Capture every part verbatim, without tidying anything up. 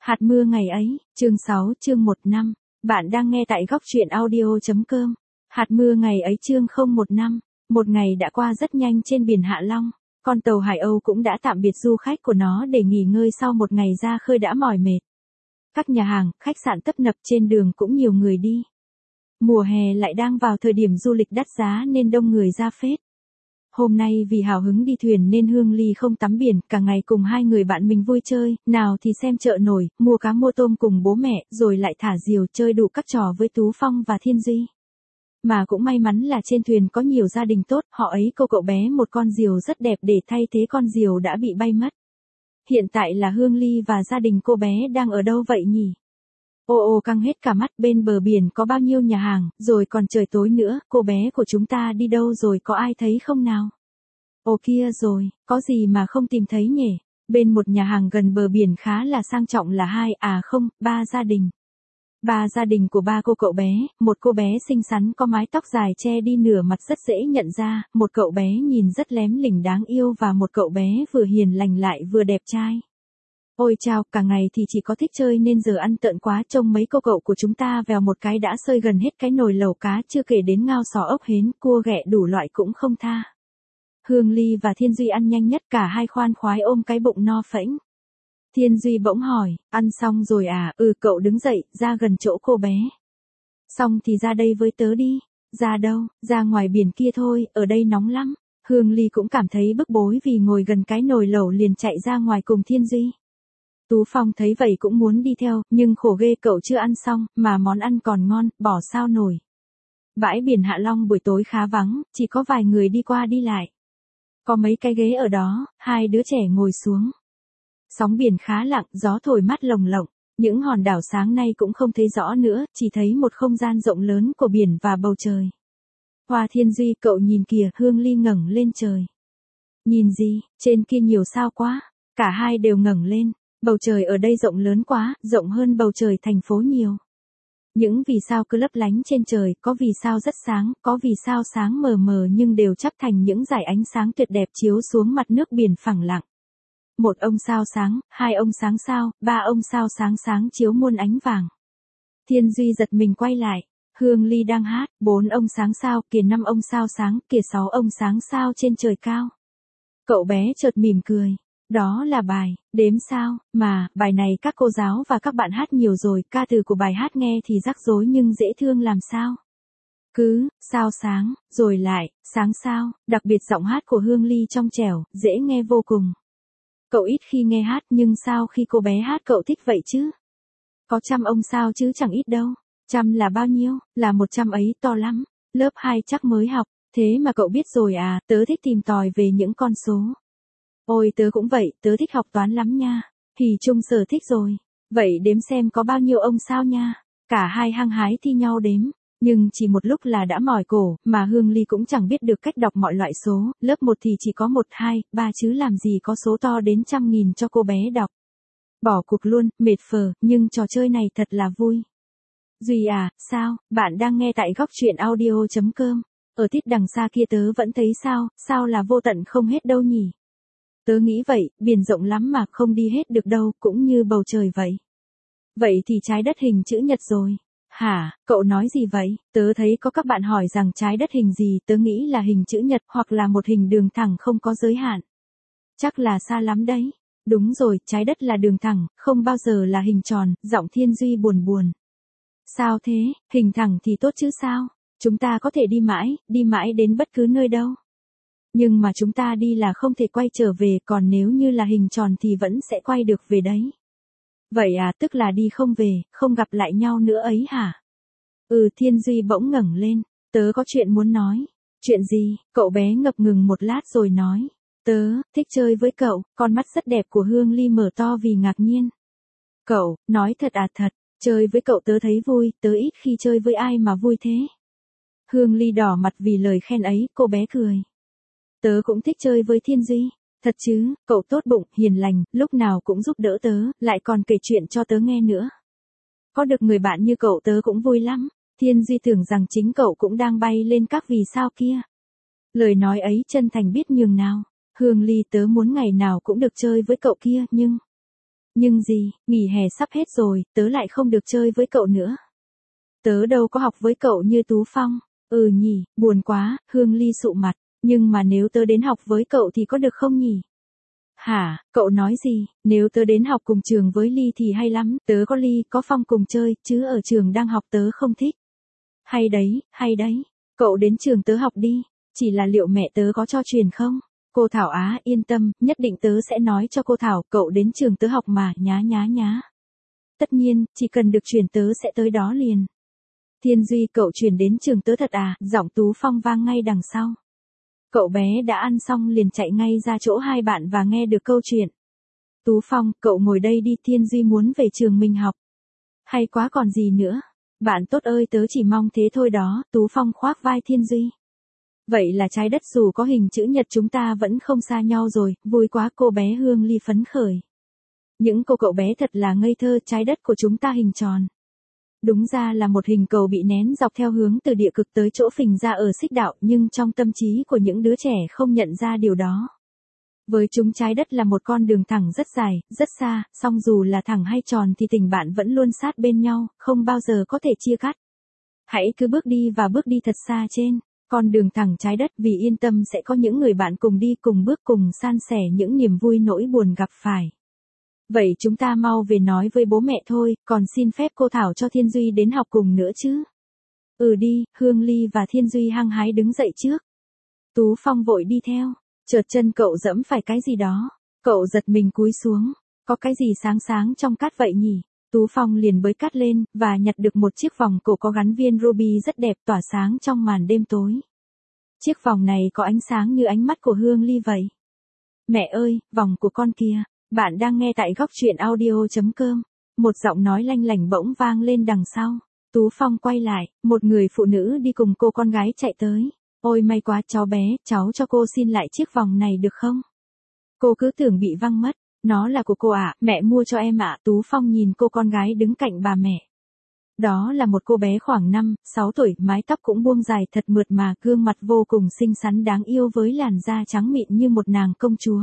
Hạt mưa ngày ấy, chương sáu chương một năm. Bạn đang nghe tại góc truyện audio.com. Hạt mưa ngày ấy chương không một năm. Một ngày đã qua rất nhanh trên biển Hạ Long. Con tàu Hải Âu cũng đã tạm biệt du khách của nó để nghỉ ngơi sau một ngày ra khơi đã mỏi mệt. Các nhà hàng, khách sạn tấp nập trên đường cũng nhiều người đi. Mùa hè lại đang vào thời điểm du lịch đắt giá nên đông người ra phết. Hôm nay vì hào hứng đi thuyền nên Hương Ly không tắm biển, cả ngày cùng hai người bạn mình vui chơi, nào thì xem chợ nổi, mua cá mua tôm cùng bố mẹ, rồi lại thả diều chơi đủ các trò với Tú Phong và Thiên Duy. Mà cũng may mắn là trên thuyền có nhiều gia đình tốt, họ ấy cô cậu bé một con diều rất đẹp để thay thế con diều đã bị bay mất. Hiện tại là Hương Ly và gia đình cô bé đang ở đâu vậy nhỉ? Ô ô căng hết cả mắt, bên bờ biển có bao nhiêu nhà hàng, rồi còn trời tối nữa, cô bé của chúng ta đi đâu rồi, có ai thấy không nào? Ồ kia rồi, có gì mà không tìm thấy nhỉ? Bên một nhà hàng gần bờ biển khá là sang trọng là hai, à không, ba gia đình. Ba gia đình của ba cô cậu bé, một cô bé xinh xắn có mái tóc dài che đi nửa mặt rất dễ nhận ra, một cậu bé nhìn rất lém lỉnh đáng yêu và một cậu bé vừa hiền lành lại vừa đẹp trai. Ôi chao, cả ngày thì chỉ có thích chơi nên giờ ăn tợn quá, trông mấy cô cậu của chúng ta vèo một cái đã sơi gần hết cái nồi lẩu cá, chưa kể đến ngao sò ốc hến, cua ghẹ đủ loại cũng không tha. Hương Ly và Thiên Duy ăn nhanh nhất, cả hai khoan khoái ôm cái bụng no phễnh. Thiên Duy bỗng hỏi, ăn xong rồi à? Ừ, cậu đứng dậy, ra gần chỗ cô bé. Xong thì ra đây với tớ đi. Ra đâu? Ra ngoài biển kia thôi, ở đây nóng lắm. Hương Ly cũng cảm thấy bức bối vì ngồi gần cái nồi lẩu liền chạy ra ngoài cùng Thiên Duy. Tú Phong thấy vậy cũng muốn đi theo, nhưng khổ ghê cậu chưa ăn xong, mà món ăn còn ngon, bỏ sao nổi. Bãi biển Hạ Long buổi tối khá vắng, chỉ có vài người đi qua đi lại. Có mấy cái ghế ở đó, hai đứa trẻ ngồi xuống. Sóng biển khá lặng, gió thổi mát lồng lộng, những hòn đảo sáng nay cũng không thấy rõ nữa, chỉ thấy một không gian rộng lớn của biển và bầu trời. Hoa Thiên Duy, cậu nhìn kìa, Hương Ly ngẩng lên trời. Nhìn gì, trên kia nhiều sao quá, cả hai đều ngẩng lên. Bầu trời ở đây rộng lớn quá, rộng hơn bầu trời thành phố nhiều. Những vì sao cứ lấp lánh trên trời, có vì sao rất sáng, có vì sao sáng mờ mờ nhưng đều chắp thành những dải ánh sáng tuyệt đẹp chiếu xuống mặt nước biển phẳng lặng. Một ông sao sáng, hai ông sáng sao, ba ông sao sáng sáng chiếu muôn ánh vàng. Thiên Duy giật mình quay lại, Hương Ly đang hát, bốn ông sáng sao, kìa năm ông sao sáng, kìa sáu ông sáng sao trên trời cao. Cậu bé chợt mỉm cười. Đó là bài, đếm sao, mà, bài này các cô giáo và các bạn hát nhiều rồi, ca từ của bài hát nghe thì rắc rối nhưng dễ thương làm sao. Cứ, sao sáng, rồi lại, sáng sao, đặc biệt giọng hát của Hương Ly trong trẻo, dễ nghe vô cùng. Cậu ít khi nghe hát nhưng sao khi cô bé hát cậu thích vậy chứ? Có trăm ông sao chứ chẳng ít đâu. Trăm là bao nhiêu? Là một trăm ấy, to lắm. Lớp hai chắc mới học, thế mà cậu biết rồi à, tớ thích tìm tòi về những con số. Ôi tớ cũng vậy, tớ thích học toán lắm nha. Hì chung sở thích rồi. Vậy đếm xem có bao nhiêu ông sao nha. Cả hai hăng hái thi nhau đếm. Nhưng chỉ một lúc là đã mỏi cổ, mà Hương Ly cũng chẳng biết được cách đọc mọi loại số, lớp một thì chỉ có một, hai, ba chứ làm gì có số to đến trăm nghìn cho cô bé đọc. Bỏ cuộc luôn, mệt phờ, nhưng trò chơi này thật là vui. Duy à, sao, bạn đang nghe tại góc truyện audio.com. Ở tít đằng xa kia tớ vẫn thấy sao, sao là vô tận không hết đâu nhỉ? Tớ nghĩ vậy, biển rộng lắm mà không đi hết được đâu, cũng như bầu trời vậy. Vậy thì trái đất hình chữ nhật rồi. Hả, cậu nói gì vậy? Tớ thấy có các bạn hỏi rằng trái đất hình gì, tớ nghĩ là hình chữ nhật hoặc là một hình đường thẳng không có giới hạn. Chắc là xa lắm đấy. Đúng rồi, trái đất là đường thẳng, không bao giờ là hình tròn, giọng Thiên Duy buồn buồn. Sao thế, hình thẳng thì tốt chứ sao? Chúng ta có thể đi mãi, đi mãi đến bất cứ nơi đâu. Nhưng mà chúng ta đi là không thể quay trở về, còn nếu như là hình tròn thì vẫn sẽ quay được về đấy. Vậy à, tức là đi không về, không gặp lại nhau nữa ấy hả? Ừ, Thiên Duy bỗng ngẩng lên, tớ có chuyện muốn nói. Chuyện gì? Cậu bé ngập ngừng một lát rồi nói. Tớ, thích chơi với cậu, con mắt rất đẹp của Hương Ly mở to vì ngạc nhiên. Cậu, nói thật à? Thật, chơi với cậu tớ thấy vui, tớ ít khi chơi với ai mà vui thế. Hương Ly đỏ mặt vì lời khen ấy, cô bé cười. Tớ cũng thích chơi với Thiên Duy. Thật chứ, cậu tốt bụng, hiền lành, lúc nào cũng giúp đỡ tớ, lại còn kể chuyện cho tớ nghe nữa. Có được người bạn như cậu tớ cũng vui lắm. Thiên Duy tưởng rằng chính cậu cũng đang bay lên các vì sao kia. Lời nói ấy chân thành biết nhường nào. Hương Ly, tớ muốn ngày nào cũng được chơi với cậu kia, nhưng... Nhưng gì, nghỉ hè sắp hết rồi, tớ lại không được chơi với cậu nữa. Tớ đâu có học với cậu như Tú Phong. Ừ nhỉ, buồn quá, Hương Ly sụ mặt. Nhưng mà nếu tớ đến học với cậu thì có được không nhỉ? Hả, cậu nói gì, nếu tớ đến học cùng trường với Ly thì hay lắm, tớ có Ly, có Phong cùng chơi, chứ ở trường đang học tớ không thích. Hay đấy, hay đấy, cậu đến trường tớ học đi, chỉ là liệu mẹ tớ có cho truyền không? Cô Thảo á, yên tâm, nhất định tớ sẽ nói cho cô Thảo, cậu đến trường tớ học mà, nhá nhá nhá. Tất nhiên, chỉ cần được truyền tớ sẽ tới đó liền. Thiên Duy, cậu chuyển đến trường tớ thật à, giọng Tú Phong vang ngay đằng sau. Cậu bé đã ăn xong liền chạy ngay ra chỗ hai bạn và nghe được câu chuyện. Tú Phong, cậu ngồi đây đi, Thiên Duy muốn về trường mình học. Hay quá còn gì nữa. Bạn tốt ơi, tớ chỉ mong thế thôi đó, Tú Phong khoác vai Thiên Duy. Vậy là trái đất dù có hình chữ nhật chúng ta vẫn không xa nhau rồi, vui quá, cô bé Hương Ly phấn khởi. Những cô cậu bé thật là ngây thơ, trái đất của chúng ta hình tròn. Đúng ra là một hình cầu bị nén dọc theo hướng từ địa cực tới chỗ phình ra ở xích đạo, nhưng trong tâm trí của những đứa trẻ không nhận ra điều đó. Với chúng trái đất là một con đường thẳng rất dài, rất xa, song dù là thẳng hay tròn thì tình bạn vẫn luôn sát bên nhau, không bao giờ có thể chia cắt. Hãy cứ bước đi và bước đi thật xa trên con đường thẳng trái đất, vì yên tâm sẽ có những người bạn cùng đi cùng bước cùng san sẻ những niềm vui nỗi buồn gặp phải. Vậy chúng ta mau về nói với bố mẹ thôi, còn xin phép cô Thảo cho Thiên Duy đến học cùng nữa chứ. Ừ đi, Hương Ly và Thiên Duy hăng hái đứng dậy trước. Tú Phong vội đi theo, chợt chân cậu dẫm phải cái gì đó. Cậu giật mình cúi xuống, có cái gì sáng sáng trong cát vậy nhỉ? Tú Phong liền bới cát lên, và nhặt được một chiếc vòng cổ có gắn viên ruby rất đẹp tỏa sáng trong màn đêm tối. Chiếc vòng này có ánh sáng như ánh mắt của Hương Ly vậy. Mẹ ơi, vòng của con kìa. Bạn đang nghe tại góc truyện audio.com. Một giọng nói lanh lảnh bỗng vang lên đằng sau. Tú Phong quay lại, một người phụ nữ đi cùng cô con gái chạy tới. Ôi may quá cháu bé, cháu cho cô xin lại chiếc vòng này được không? Cô cứ tưởng bị văng mất. Nó là của cô ạ, à, mẹ mua cho em ạ. À. Tú Phong nhìn cô con gái đứng cạnh bà mẹ. Đó là một cô bé khoảng năm, sáu tuổi, mái tóc cũng buông dài thật mượt mà, gương mặt vô cùng xinh xắn đáng yêu với làn da trắng mịn như một nàng công chúa.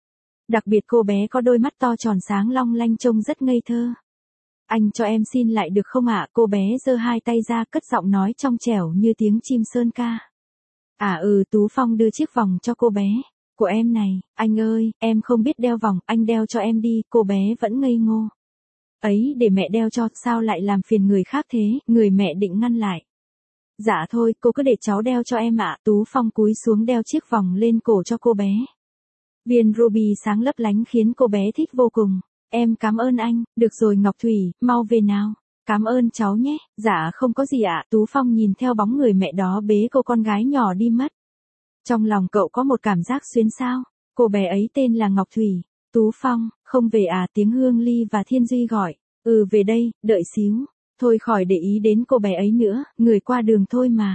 Đặc biệt cô bé có đôi mắt to tròn sáng long lanh trông rất ngây thơ. Anh cho em xin lại được không ạ? À? Cô bé giơ hai tay ra cất giọng nói trong trẻo như tiếng chim sơn ca. À ừ, Tú Phong đưa chiếc vòng cho cô bé. Của em này, anh ơi, em không biết đeo vòng, anh đeo cho em đi, cô bé vẫn ngây ngô. Ấy, để mẹ đeo cho, sao lại làm phiền người khác thế, người mẹ định ngăn lại. Dạ thôi, cô cứ để cháu đeo cho em ạ. À. Tú Phong cúi xuống đeo chiếc vòng lên cổ cho cô bé. Viên ruby sáng lấp lánh khiến cô bé thích vô cùng. Em cảm ơn anh, được rồi Ngọc Thủy, mau về nào. Cảm ơn cháu nhé, dạ không có gì ạ. Tú Phong nhìn theo bóng người mẹ đó bế cô con gái nhỏ đi mất. Trong lòng cậu có một cảm giác xuyến xao, cô bé ấy tên là Ngọc Thủy. Tú Phong, không về à? Tiếng Hương Ly và Thiên Duy gọi. Ừ về đây, đợi xíu. Thôi khỏi để ý đến cô bé ấy nữa, người qua đường thôi mà.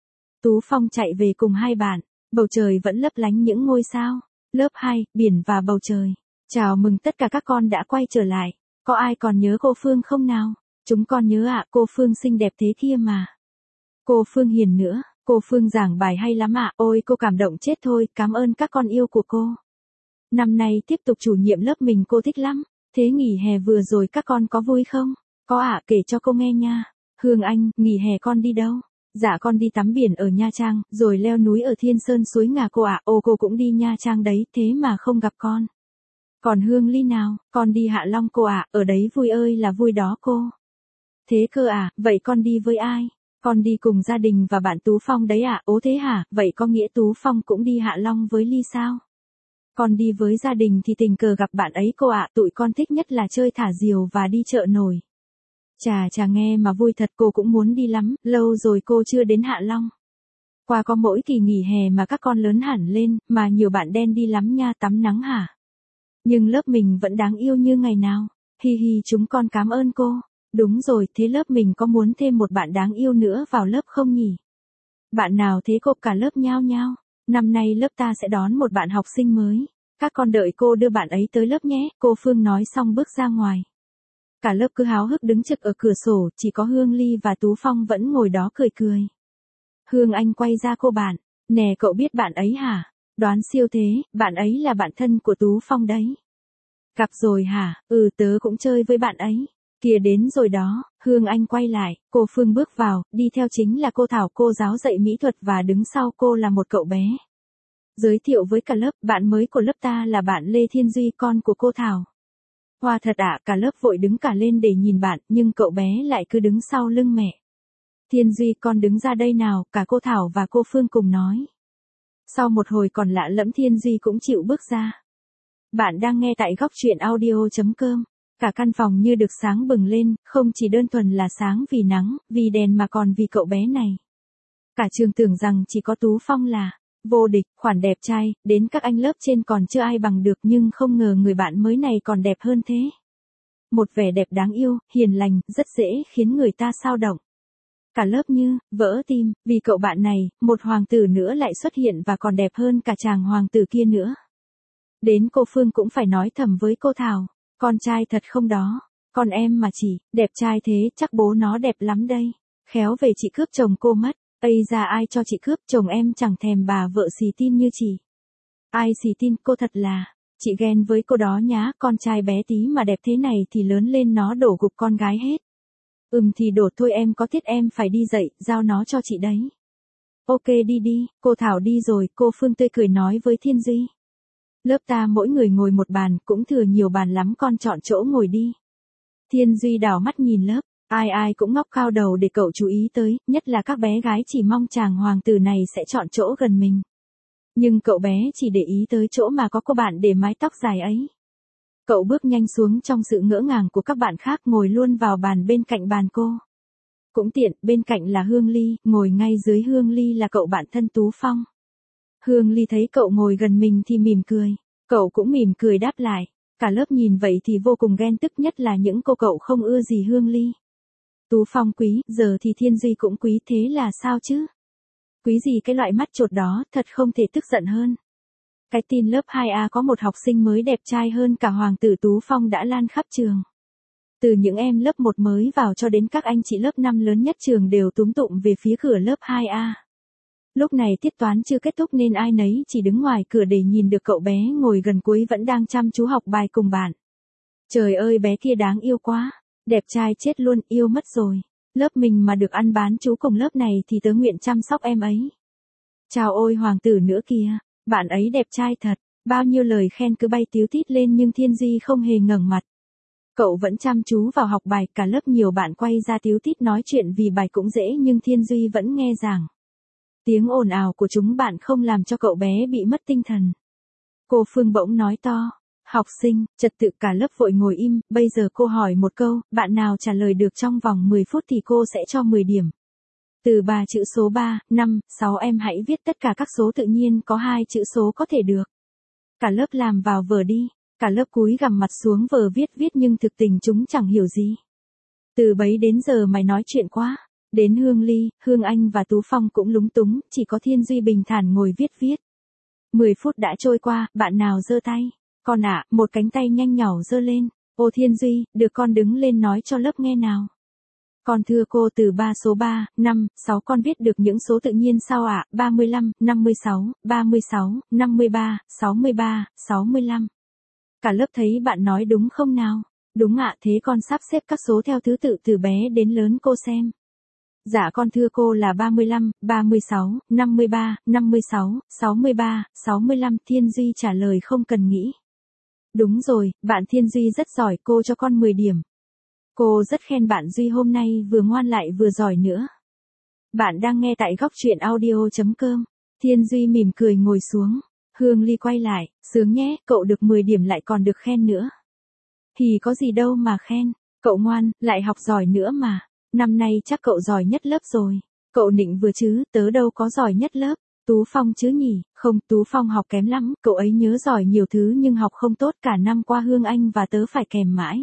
Tú Phong chạy về cùng hai bạn, bầu trời vẫn lấp lánh những ngôi sao. Lớp hai, biển và bầu trời. Chào mừng tất cả các con đã quay trở lại. Có ai còn nhớ cô Phương không nào? Chúng con nhớ ạ, à, cô Phương xinh đẹp thế kia mà. Cô Phương hiền nữa, cô Phương giảng bài hay lắm ạ, à. Ôi cô cảm động chết thôi, cảm ơn các con yêu của cô. Năm nay tiếp tục chủ nhiệm lớp mình cô thích lắm. Thế nghỉ hè vừa rồi các con có vui không? Có ạ, à, kể cho cô nghe nha. Hương Anh, nghỉ hè con đi đâu? Dạ con đi tắm biển ở Nha Trang, rồi leo núi ở Thiên Sơn suối Ngà cô ạ. À. Ô cô cũng đi Nha Trang đấy, thế mà không gặp con. Còn Hương Ly nào, con đi Hạ Long cô ạ, à. Ở đấy vui ơi là vui đó cô. Thế cơ à, vậy con đi với ai? Con đi cùng gia đình và bạn Tú Phong đấy ạ. À. Ố thế hả, vậy có nghĩa Tú Phong cũng đi Hạ Long với Ly sao? Con đi với gia đình thì tình cờ gặp bạn ấy cô ạ, à. Tụi con thích nhất là chơi thả diều và đi chợ nổi. Chà chà nghe mà vui thật, cô cũng muốn đi lắm, lâu rồi cô chưa đến Hạ Long. Qua có mỗi kỳ nghỉ hè mà các con lớn hẳn lên, mà nhiều bạn đen đi lắm nha, tắm nắng hả? Nhưng lớp mình vẫn đáng yêu như ngày nào. Hi hi chúng con cảm ơn cô. Đúng rồi, thế lớp mình có muốn thêm một bạn đáng yêu nữa vào lớp không nhỉ? Bạn nào thế cô? Cả lớp nhao nhao. Năm nay lớp ta sẽ đón một bạn học sinh mới. Các con đợi cô đưa bạn ấy tới lớp nhé, cô Phương nói xong bước ra ngoài. Cả lớp cứ háo hức đứng trực ở cửa sổ, chỉ có Hương Ly và Tú Phong vẫn ngồi đó cười cười. Hương Anh quay ra cô bạn, nè cậu biết bạn ấy hả? Đoán siêu thế, bạn ấy là bạn thân của Tú Phong đấy. Cặp rồi hả? Ừ tớ cũng chơi với bạn ấy. Kìa đến rồi đó, Hương Anh quay lại, cô Phương bước vào, đi theo chính là cô Thảo cô giáo dạy mỹ thuật và đứng sau cô là một cậu bé. Giới thiệu với cả lớp, bạn mới của lớp ta là bạn Lê Thiên Duy con của cô Thảo. Hoa thật ạ, cả lớp vội đứng cả lên để nhìn bạn, nhưng cậu bé lại cứ đứng sau lưng mẹ. Thiên Duy con đứng ra đây nào, cả cô Thảo và cô Phương cùng nói. Sau một hồi còn lạ lẫm Thiên Duy cũng chịu bước ra. Bạn đang nghe tại góc truyện audio.com. Cả căn phòng như được sáng bừng lên, không chỉ đơn thuần là sáng vì nắng, vì đèn mà còn vì cậu bé này. Cả trường tưởng rằng chỉ có Tú Phong là vô địch, khoản đẹp trai, đến các anh lớp trên còn chưa ai bằng được nhưng không ngờ người bạn mới này còn đẹp hơn thế. Một vẻ đẹp đáng yêu, hiền lành, rất dễ khiến người ta xao động. Cả lớp như vỡ tim, vì cậu bạn này, một hoàng tử nữa lại xuất hiện và còn đẹp hơn cả chàng hoàng tử kia nữa. Đến cô Phương cũng phải nói thầm với cô Thảo, con trai thật không đó, con em mà chỉ, đẹp trai thế, chắc bố nó đẹp lắm đây. Khéo về chị cướp chồng cô mất, ây ra ai cho chị cướp, chồng em chẳng thèm bà vợ xì tin như chị. Ai xì tin, cô thật là, chị ghen với cô đó nhá, con trai bé tí mà đẹp thế này thì lớn lên nó đổ gục con gái hết. Ừm thì đổ thôi em có tiết em phải đi dậy, giao nó cho chị đấy. Ok đi đi, cô Thảo đi rồi, cô Phương tươi cười nói với Thiên Duy. Lớp ta mỗi người ngồi một bàn, cũng thừa nhiều bàn lắm con chọn chỗ ngồi đi. Thiên Duy đảo mắt nhìn lớp, ai ai cũng ngóc cao đầu để cậu chú ý tới, nhất là các bé gái chỉ mong chàng hoàng tử này sẽ chọn chỗ gần mình. Nhưng cậu bé chỉ để ý tới chỗ mà có cô bạn để mái tóc dài ấy. Cậu bước nhanh xuống trong sự ngỡ ngàng của các bạn khác ngồi luôn vào bàn bên cạnh bàn cô. Cũng tiện, bên cạnh là Hương Ly, ngồi ngay dưới Hương Ly là cậu bạn thân Tú Phong. Hương Ly thấy cậu ngồi gần mình thì mỉm cười, cậu cũng mỉm cười đáp lại. Cả lớp nhìn vậy thì vô cùng ghen tức, nhất là những cô cậu không ưa gì Hương Ly. Tú Phong quý, giờ thì Thiên Duy cũng quý, thế là sao chứ? Quý gì cái loại mắt chột đó, thật không thể tức giận hơn. Cái tin lớp hai A có một học sinh mới đẹp trai hơn cả hoàng tử Tú Phong đã lan khắp trường. Từ những em lớp một mới vào cho đến các anh chị lớp năm lớn nhất trường đều túm tụm về phía cửa lớp hai A. Lúc này tiết toán chưa kết thúc nên ai nấy chỉ đứng ngoài cửa để nhìn được cậu bé ngồi gần cuối vẫn đang chăm chú học bài cùng bạn. Trời ơi bé kia đáng yêu quá, đẹp trai chết luôn, yêu mất rồi. Lớp mình mà được ăn bán chú cùng lớp này thì tớ nguyện chăm sóc em ấy. Chào ôi hoàng tử nữa kìa, bạn ấy đẹp trai thật, bao nhiêu lời khen cứ bay tíu tít lên nhưng Thiên Duy không hề ngẩng mặt. Cậu vẫn chăm chú vào học bài, cả lớp nhiều bạn quay ra tíu tít nói chuyện vì bài cũng dễ nhưng Thiên Duy vẫn nghe giảng. Tiếng ồn ào của chúng bạn không làm cho cậu bé bị mất tinh thần. Cô Phương bỗng nói to, học sinh, trật tự, cả lớp vội ngồi im, bây giờ cô hỏi một câu, bạn nào trả lời được trong vòng mười phút thì cô sẽ cho mười điểm. Từ ba chữ số ba, năm, sáu em hãy viết tất cả các số tự nhiên có hai chữ số có thể được. Cả lớp làm vào vở đi, cả lớp cúi gằm mặt xuống vờ viết viết nhưng thực tình chúng chẳng hiểu gì. Từ bấy đến giờ mày nói chuyện quá. Đến Hương Ly, Hương Anh và Tú Phong cũng lúng túng, chỉ có Thiên Duy bình thản ngồi viết viết. mười phút đã trôi qua, bạn nào giơ tay? Con ạ, à, một cánh tay nhanh nhỏ giơ lên. Ô Thiên Duy, được con đứng lên nói cho lớp nghe nào. Con thưa cô, từ ba số ba, năm, sáu con viết được những số tự nhiên sau ạ, à? ba mươi lăm, năm mươi sáu, ba mươi sáu, năm mươi ba, sáu mươi ba, sáu mươi lăm. Cả lớp thấy bạn nói đúng không nào? Đúng ạ, à, thế con sắp xếp các số theo thứ tự từ bé đến lớn cô xem. Dạ con thưa cô là ba mươi lăm, ba mươi sáu, năm mươi ba, năm mươi sáu, sáu mươi ba, sáu mươi lăm. Thiên Duy trả lời không cần nghĩ. Đúng rồi, bạn Thiên Duy rất giỏi, cô cho con mười điểm. Cô rất khen bạn Duy hôm nay vừa ngoan lại vừa giỏi nữa. Bạn đang nghe tại góc truyện audio.com. Thiên Duy mỉm cười ngồi xuống. Hương Ly quay lại, sướng nhé, cậu được mười điểm lại còn được khen nữa. Thì có gì đâu mà khen, cậu ngoan, lại học giỏi nữa mà. Năm nay chắc cậu giỏi nhất lớp rồi. Cậu nịnh vừa chứ, tớ đâu có giỏi nhất lớp. Tú Phong chứ nhỉ? Không, Tú Phong học kém lắm, cậu ấy nhớ giỏi nhiều thứ nhưng học không tốt, cả năm qua Hương Anh và tớ phải kèm mãi.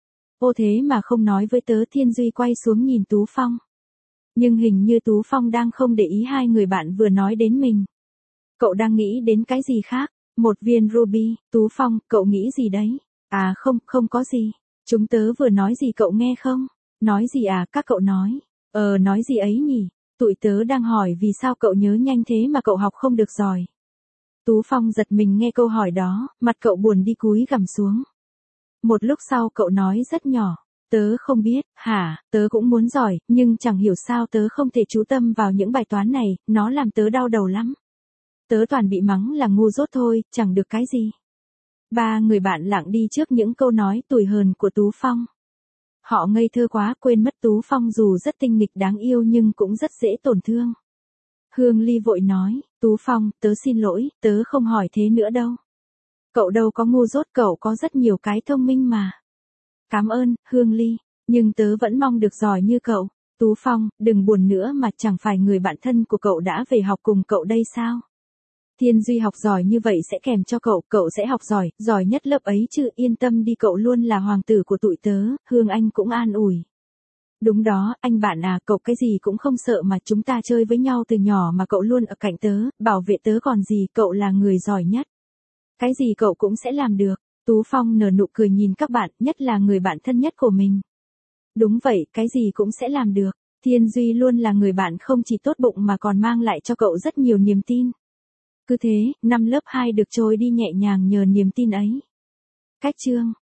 Ô thế mà không nói với tớ. Thiên Duy quay xuống nhìn Tú Phong. Nhưng hình như Tú Phong đang không để ý hai người bạn vừa nói đến mình. Cậu đang nghĩ đến cái gì khác? Một viên ruby. Tú Phong, cậu nghĩ gì đấy? À không, không có gì. Chúng tớ vừa nói gì cậu nghe không? Nói gì à, các cậu nói. Ờ nói gì ấy nhỉ? Tụi tớ đang hỏi vì sao cậu nhớ nhanh thế mà cậu học không được giỏi. Tú Phong giật mình nghe câu hỏi đó, mặt cậu buồn đi cúi gằm xuống. Một lúc sau cậu nói rất nhỏ. Tớ không biết, hả, tớ cũng muốn giỏi, nhưng chẳng hiểu sao tớ không thể chú tâm vào những bài toán này, nó làm tớ đau đầu lắm. Tớ toàn bị mắng là ngu dốt thôi, chẳng được cái gì. Ba người bạn lặng đi trước những câu nói tủi hờn của Tú Phong. Họ ngây thơ quá quên mất Tú Phong dù rất tinh nghịch đáng yêu nhưng cũng rất dễ tổn thương. Hương Ly vội nói, Tú Phong, tớ xin lỗi, tớ không hỏi thế nữa đâu. Cậu đâu có ngu dốt, cậu có rất nhiều cái thông minh mà. Cảm ơn, Hương Ly, nhưng tớ vẫn mong được giỏi như cậu. Tú Phong, đừng buồn nữa mà chẳng phải người bạn thân của cậu đã về học cùng cậu đây sao? Thiên Duy học giỏi như vậy sẽ kèm cho cậu, cậu sẽ học giỏi, giỏi nhất lớp ấy chứ, yên tâm đi, cậu luôn là hoàng tử của tụi tớ, Hương Anh cũng an ủi. Đúng đó, anh bạn à, cậu cái gì cũng không sợ mà, chúng ta chơi với nhau từ nhỏ mà cậu luôn ở cạnh tớ, bảo vệ tớ còn gì, cậu là người giỏi nhất. Cái gì cậu cũng sẽ làm được. Tú Phong nở nụ cười nhìn các bạn, nhất là người bạn thân nhất của mình. Đúng vậy, cái gì cũng sẽ làm được. Thiên Duy luôn là người bạn không chỉ tốt bụng mà còn mang lại cho cậu rất nhiều niềm tin. Cứ thế, năm lớp hai được trôi đi nhẹ nhàng nhờ niềm tin ấy. Cách chương